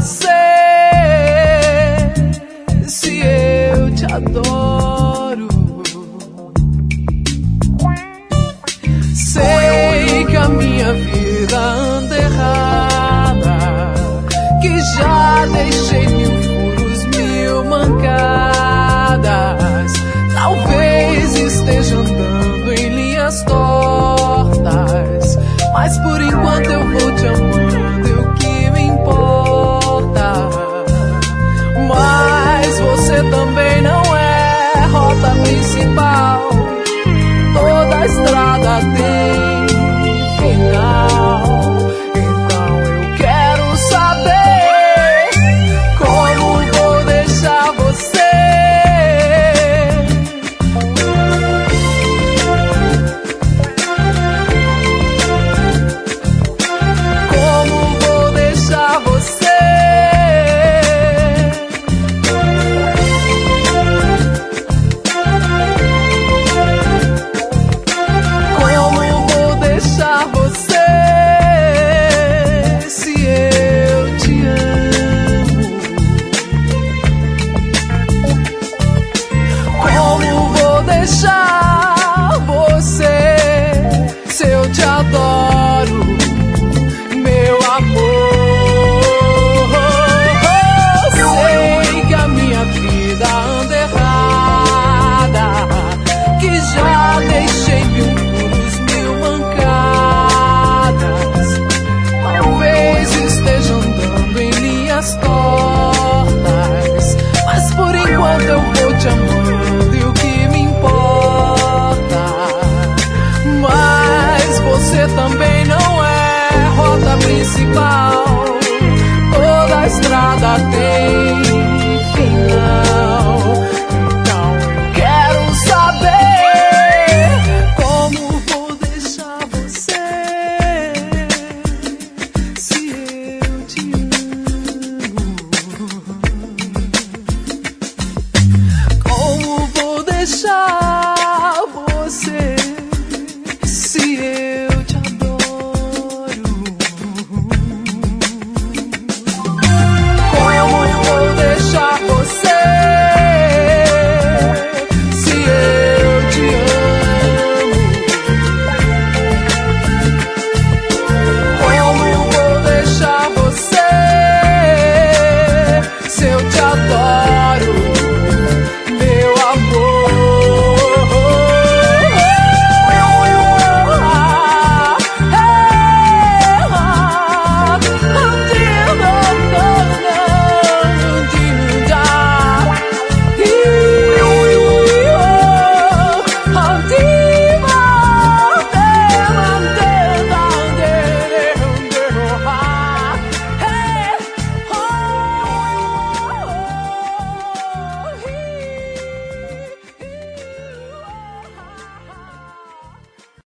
você se eu te adoro? Sei que a minha vida anda errada, que já deixei mil furos, mil mancadas. Talvez esteja andando em linhas tortas, mas por enquanto eu vou te amando, e o que me importa. Mas você também não é rota principal, toda a estrada tem final. Então eu quero saber como vou deixar você. Te adoro, meu amor. Sei que a minha vida anda errada, que já deixei mil furos, mil mancadas. Talvez esteja andando em linhas tortas, mas por enquanto eu vou te amando, e o que me importa. Mas você também não é rota principal,